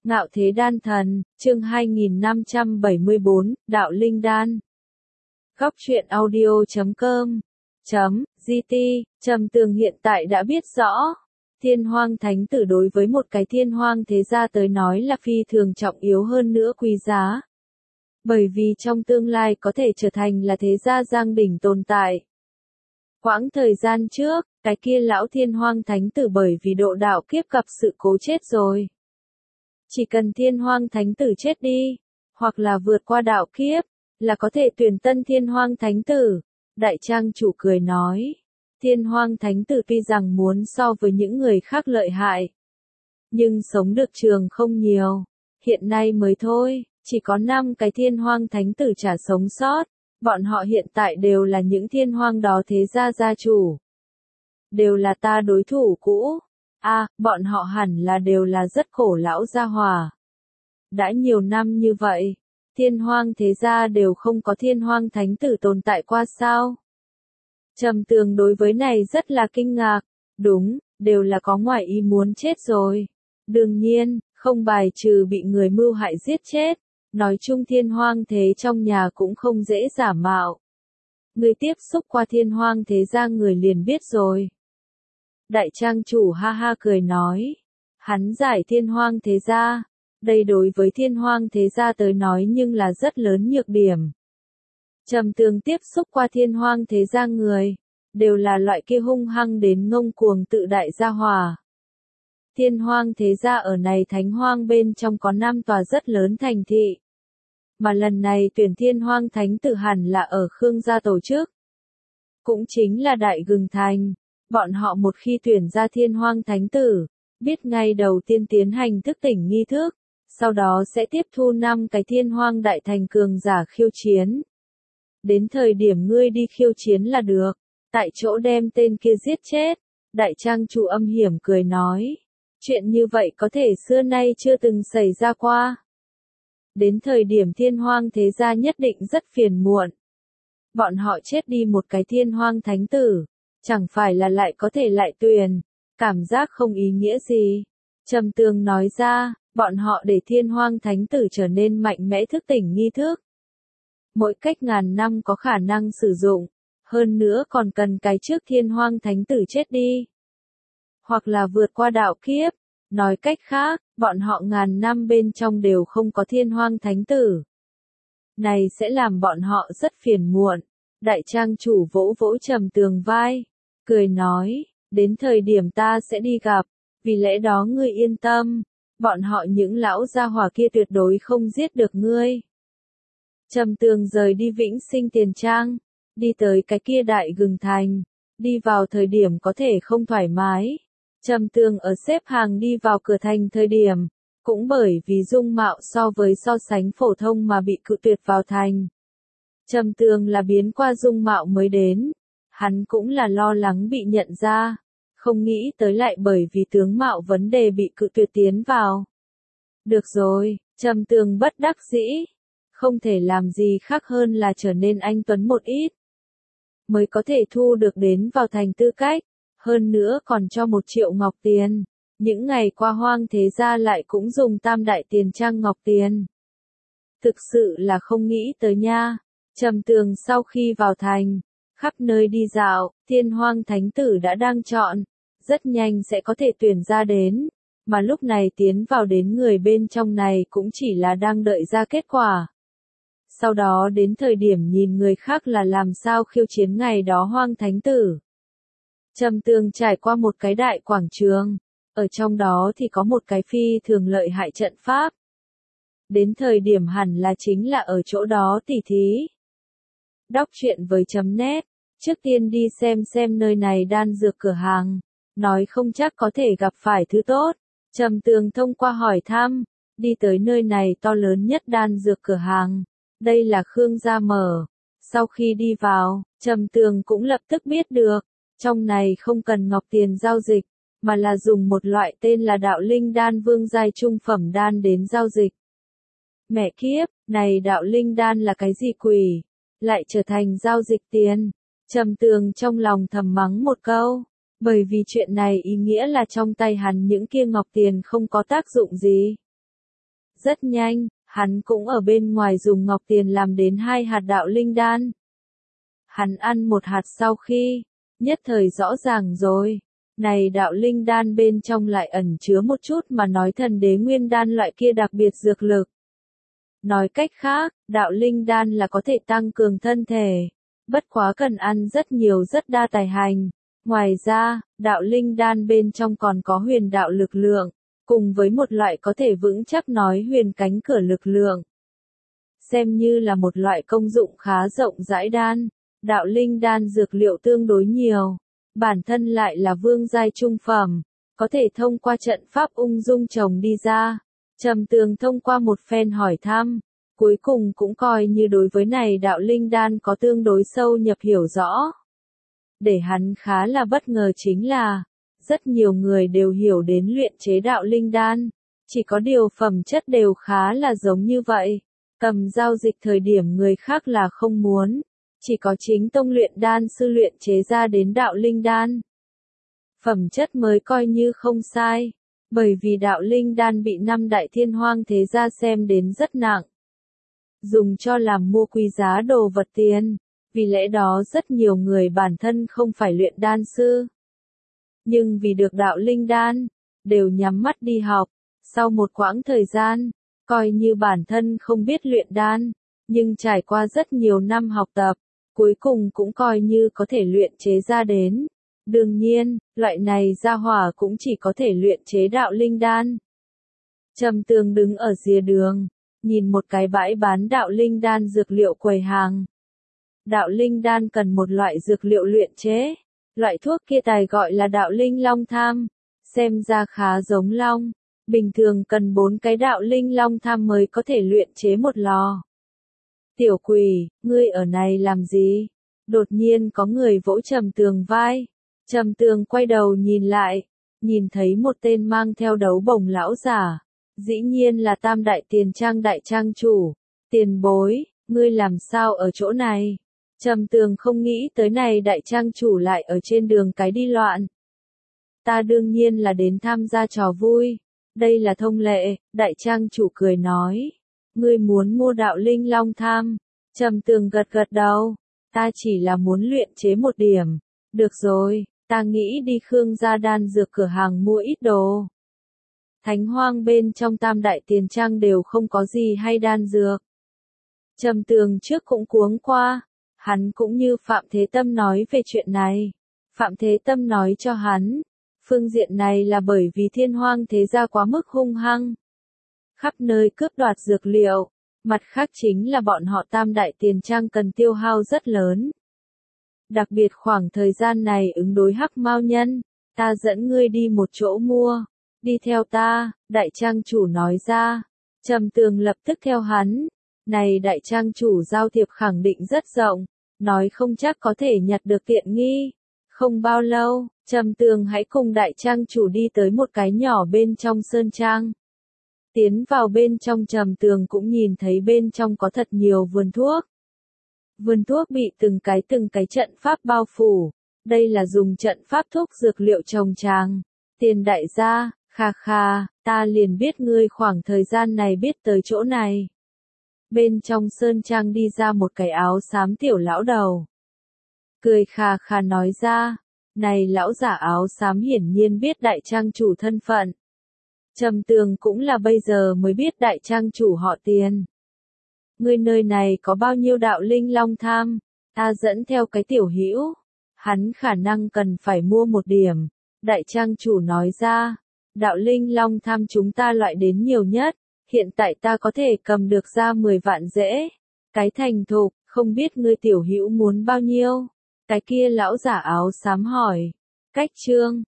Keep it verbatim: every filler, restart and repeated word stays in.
Ngạo Thế Đan Thần, chương hai nghìn năm trăm bảy mươi bốn, Đạo Linh Đan. Góc truyện audio chấm com chấm gt, Trầm Tường hiện tại đã biết rõ, Thiên Hoang Thánh Tử đối với một cái Thiên Hoang thế gia tới nói là phi thường trọng yếu hơn nữa quý giá. Bởi vì trong tương lai có thể trở thành là thế gia giang đỉnh tồn tại. Quãng thời gian trước, cái kia lão Thiên Hoang Thánh Tử bởi vì độ đạo kiếp gặp sự cố chết rồi. Chỉ cần Thiên Hoang Thánh Tử chết đi, hoặc là vượt qua đạo kiếp, là có thể tuyển tân Thiên Hoang Thánh Tử. Đại trang chủ cười nói, Thiên Hoang Thánh Tử tuy rằng muốn so với những người khác lợi hại, nhưng sống được trường không nhiều. Hiện nay mới thôi, chỉ có năm cái Thiên Hoang Thánh Tử trả sống sót, bọn họ hiện tại đều là những Thiên Hoang đó thế gia gia chủ. Đều là ta đối thủ cũ. A, à, bọn họ hẳn là đều là rất khổ lão gia hỏa. Đã nhiều năm như vậy, Thiên Hoang thế gia đều không có Thiên Hoang Thánh Tử tồn tại qua sao? Trầm Tường đối với này rất là kinh ngạc. Đúng, đều là có ngoại ý muốn chết rồi. Đương nhiên, không bài trừ bị người mưu hại giết chết. Nói chung Thiên Hoang thế trong nhà cũng không dễ giả mạo. Người tiếp xúc qua Thiên Hoang thế gia người liền biết rồi. Đại trang chủ ha ha cười nói, hắn giải Thiên Hoang thế gia, đây đối với Thiên Hoang thế gia tới nói nhưng là rất lớn nhược điểm. Trầm Tường tiếp xúc qua Thiên Hoang thế gia người, đều là loại kia hung hăng đến ngông cuồng tự đại gia hòa. Thiên Hoang thế gia ở này Thánh Hoang bên trong có năm tòa rất lớn thành thị. Mà lần này tuyển Thiên Hoang Thánh Tử hẳn là ở Khương gia tổ chức. Cũng chính là Đại Gừng Thành. Bọn họ một khi tuyển ra Thiên Hoang Thánh Tử, biết ngay đầu tiên tiến hành thức tỉnh nghi thức, sau đó sẽ tiếp thu năm cái Thiên Hoang Đại Thành cường giả khiêu chiến. Đến thời điểm ngươi đi khiêu chiến là được, tại chỗ đem tên kia giết chết. Đại trang chủ âm hiểm cười nói, chuyện như vậy có thể xưa nay chưa từng xảy ra qua. Đến thời điểm Thiên Hoang thế gia nhất định rất phiền muộn. Bọn họ chết đi một cái Thiên Hoang Thánh Tử. Chẳng phải là lại có thể lại tuyển, cảm giác không ý nghĩa gì. Trầm Tường nói ra, bọn họ để Thiên Hoang Thánh Tử trở nên mạnh mẽ thức tỉnh nghi thức. Mỗi cách ngàn năm có khả năng sử dụng, hơn nữa còn cần cái trước Thiên Hoang Thánh Tử chết đi. Hoặc là vượt qua đạo kiếp, nói cách khác, bọn họ ngàn năm bên trong đều không có Thiên Hoang Thánh Tử. Này sẽ làm bọn họ rất phiền muộn. Đại trang chủ vỗ vỗ Trầm Tường vai. Cười nói, đến thời điểm ta sẽ đi gặp, vì lẽ đó ngươi yên tâm, bọn họ những lão gia hỏa kia tuyệt đối không giết được ngươi. Trầm Tường rời đi Vĩnh Sinh Tiền Trang, đi tới cái kia Đại Gừng Thành, đi vào thời điểm có thể không thoải mái. Trầm Tường ở xếp hàng đi vào cửa thành thời điểm, cũng bởi vì dung mạo so với so sánh phổ thông mà bị cự tuyệt vào thành. Trầm Tường là biến qua dung mạo mới đến. Hắn cũng là lo lắng bị nhận ra, không nghĩ tới lại bởi vì tướng mạo vấn đề bị cự tuyệt tiến vào. Được rồi, Trầm Tường bất đắc dĩ, không thể làm gì khác hơn là trở nên anh tuấn một ít. Mới có thể thu được đến vào thành tư cách, hơn nữa còn cho một triệu ngọc tiền. Những ngày qua Hoang thế gia lại cũng dùng tam đại tiền trang ngọc tiền. Thực sự là không nghĩ tới nha. Trầm Tường sau khi vào thành, khắp nơi đi dạo, Thiên Hoang Thánh Tử đã đang chọn, rất nhanh sẽ có thể tuyển ra đến, mà lúc này tiến vào đến người bên trong này cũng chỉ là đang đợi ra kết quả. Sau đó đến thời điểm nhìn người khác là làm sao khiêu chiến ngày đó Hoang Thánh Tử. Trầm Tường trải qua một cái đại quảng trường, ở trong đó thì có một cái phi thường lợi hại trận pháp. Đến thời điểm hẳn là chính là ở chỗ đó tỉ thí. Đọc truyện với chấm nét. Trước tiên đi xem xem nơi này đan dược cửa hàng, nói không chắc có thể gặp phải thứ tốt. Trầm Tường thông qua hỏi thăm, đi tới nơi này to lớn nhất đan dược cửa hàng. Đây là Khương gia mở. Sau khi đi vào, Trầm Tường cũng lập tức biết được, trong này không cần ngọc tiền giao dịch, mà là dùng một loại tên là Đạo Linh Đan vương giai trung phẩm đan đến giao dịch. Mẹ kiếp, này Đạo Linh Đan là cái gì quỷ? Lại trở thành giao dịch tiền. Trầm Tường trong lòng thầm mắng một câu, bởi vì chuyện này ý nghĩa là trong tay hắn những kia ngọc tiền không có tác dụng gì. Rất nhanh, hắn cũng ở bên ngoài dùng ngọc tiền làm đến hai hạt đạo linh đan. Hắn ăn một hạt sau khi, nhất thời rõ ràng rồi. Này đạo linh đan bên trong lại ẩn chứa một chút mà nói thần đế nguyên đan loại kia đặc biệt dược lực. Nói cách khác, đạo linh đan là có thể tăng cường thân thể, bất quá cần ăn rất nhiều rất đa tài hành. Ngoài ra, đạo linh đan bên trong còn có huyền đạo lực lượng, cùng với một loại có thể vững chắc nói huyền cánh cửa lực lượng. Xem như là một loại công dụng khá rộng rãi đan, đạo linh đan dược liệu tương đối nhiều, bản thân lại là vương giai trung phẩm, có thể thông qua trận pháp ung dung trồng đi ra. Trầm Tường thông qua một phen hỏi thăm, cuối cùng cũng coi như đối với này đạo linh đan có tương đối sâu nhập hiểu rõ. Để hắn khá là bất ngờ chính là, rất nhiều người đều hiểu đến luyện chế đạo linh đan, chỉ có điều phẩm chất đều khá là giống như vậy. Cầm giao dịch thời điểm người khác là không muốn, chỉ có chính tông luyện đan sư luyện chế ra đến đạo linh đan. Phẩm chất mới coi như không sai, bởi vì đạo linh đan bị năm đại thiên hoang thế gia xem đến rất nặng. Dùng cho làm mua quý giá đồ vật tiền, vì lẽ đó rất nhiều người bản thân không phải luyện đan sư. Nhưng vì được đạo linh đan, đều nhắm mắt đi học, sau một quãng thời gian, coi như bản thân không biết luyện đan, nhưng trải qua rất nhiều năm học tập, cuối cùng cũng coi như có thể luyện chế ra đến. Đương nhiên, loại này gia hỏa cũng chỉ có thể luyện chế đạo linh đan. Trầm Tường đứng ở rìa đường, nhìn một cái bãi bán đạo linh đan dược liệu quầy hàng. Đạo linh đan cần một loại dược liệu luyện chế, loại thuốc kia tài gọi là đạo linh long tham, xem ra khá giống long, bình thường cần bốn cái đạo linh long tham mới có thể luyện chế một lò. Tiểu quỷ, ngươi ở này làm gì? Đột nhiên có người vỗ Trầm Tường vai. Trầm Tường quay đầu nhìn lại, nhìn thấy một tên mang theo đấu bồng lão giả, dĩ nhiên là Tam Đại Tiền Trang đại trang chủ. Tiền bối, ngươi làm sao ở chỗ này? Trầm Tường không nghĩ tới này đại trang chủ lại ở trên đường cái đi loạn. Ta đương nhiên là đến tham gia trò vui, đây là thông lệ, đại trang chủ cười nói. Ngươi muốn mua đạo linh long tham? Trầm Tường gật gật đầu, ta chỉ là muốn luyện chế một điểm. Được rồi, ta nghĩ đi Khương gia đan dược cửa hàng mua ít đồ. Thánh hoang bên trong Tam Đại Tiền Trang đều không có gì hay đan dược. Trầm Tường trước cũng cuống qua, hắn cũng như Phạm Thế Tâm nói về chuyện này. Phạm Thế Tâm nói cho hắn, phương diện này là bởi vì thiên hoang thế gia quá mức hung hăng, khắp nơi cướp đoạt dược liệu, mặt khác chính là bọn họ Tam Đại Tiền Trang cần tiêu hao rất lớn. Đặc biệt khoảng thời gian này ứng đối hắc mao nhân, ta dẫn ngươi đi một chỗ mua, đi theo ta, đại trang chủ nói ra. Trầm Tường lập tức theo hắn, này đại trang chủ giao thiệp khẳng định rất rộng, nói không chắc có thể nhặt được tiện nghi. Không bao lâu, Trầm Tường hãy cùng đại trang chủ đi tới một cái nhỏ bên trong sơn trang. Tiến vào bên trong Trầm Tường cũng nhìn thấy bên trong có thật nhiều vườn thuốc. Vườn thuốc bị từng cái từng cái trận pháp bao phủ, đây là dùng trận pháp thuốc dược liệu trồng tràng. Tiền đại gia, kha kha, ta liền biết ngươi khoảng thời gian này biết tới chỗ này. Bên trong sơn trang đi ra một cái áo xám tiểu lão đầu. Cười kha kha nói ra, này lão giả áo xám hiển nhiên biết đại trang chủ thân phận. Trầm Tường cũng là bây giờ mới biết đại trang chủ họ Tiền. Ngươi nơi này có bao nhiêu đạo linh long tham? Ta dẫn theo cái tiểu hữu, hắn khả năng cần phải mua một điểm. Đại trang chủ nói ra, đạo linh long tham chúng ta loại đến nhiều nhất, hiện tại ta có thể cầm được ra mười vạn rễ. Cái thành thục, không biết ngươi tiểu hữu muốn bao nhiêu? Cái kia lão giả áo xám hỏi. Cách chương